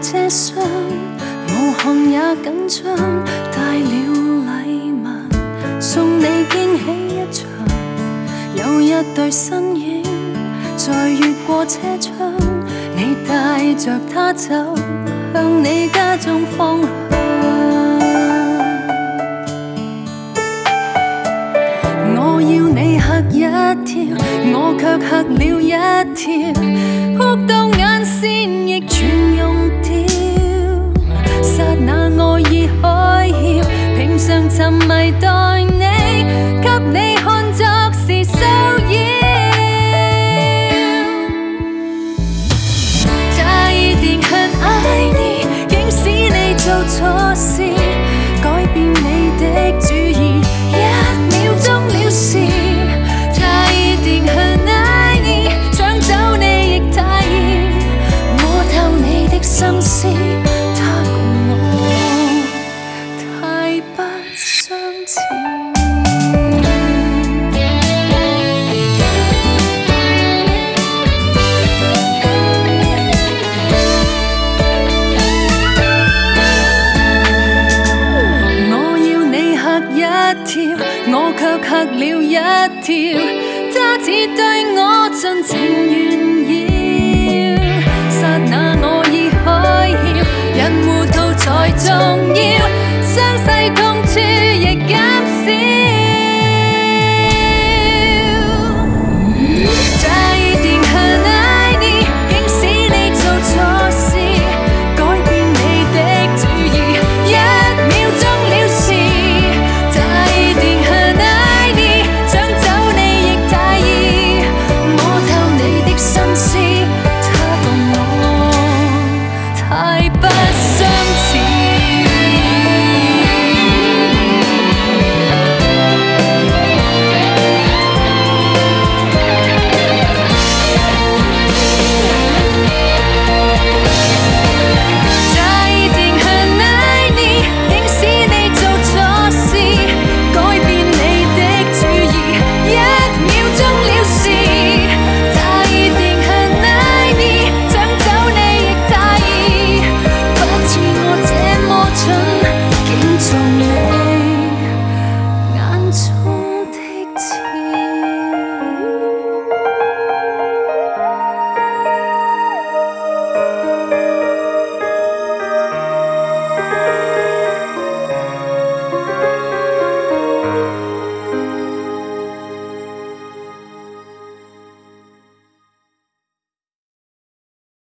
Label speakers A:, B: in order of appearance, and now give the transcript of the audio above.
A: 車廂，無項也緊張，帶了禮物送你驚喜一場。有一對身影在越過車窗，你帶着他走向你家中方向。我要你嚇一跳，我卻嚇了一跳，哭到眼線亦全溶掉。剎那我已開竅，平常沉迷待你，給你看作是騷擾。他一定很愛你，竟使你做錯事，改變你的主意，一秒鐘了事。他一定很愛你，搶走你亦太易，摸透你的心思，他共我太不相似。我卻嚇了一跳，他只對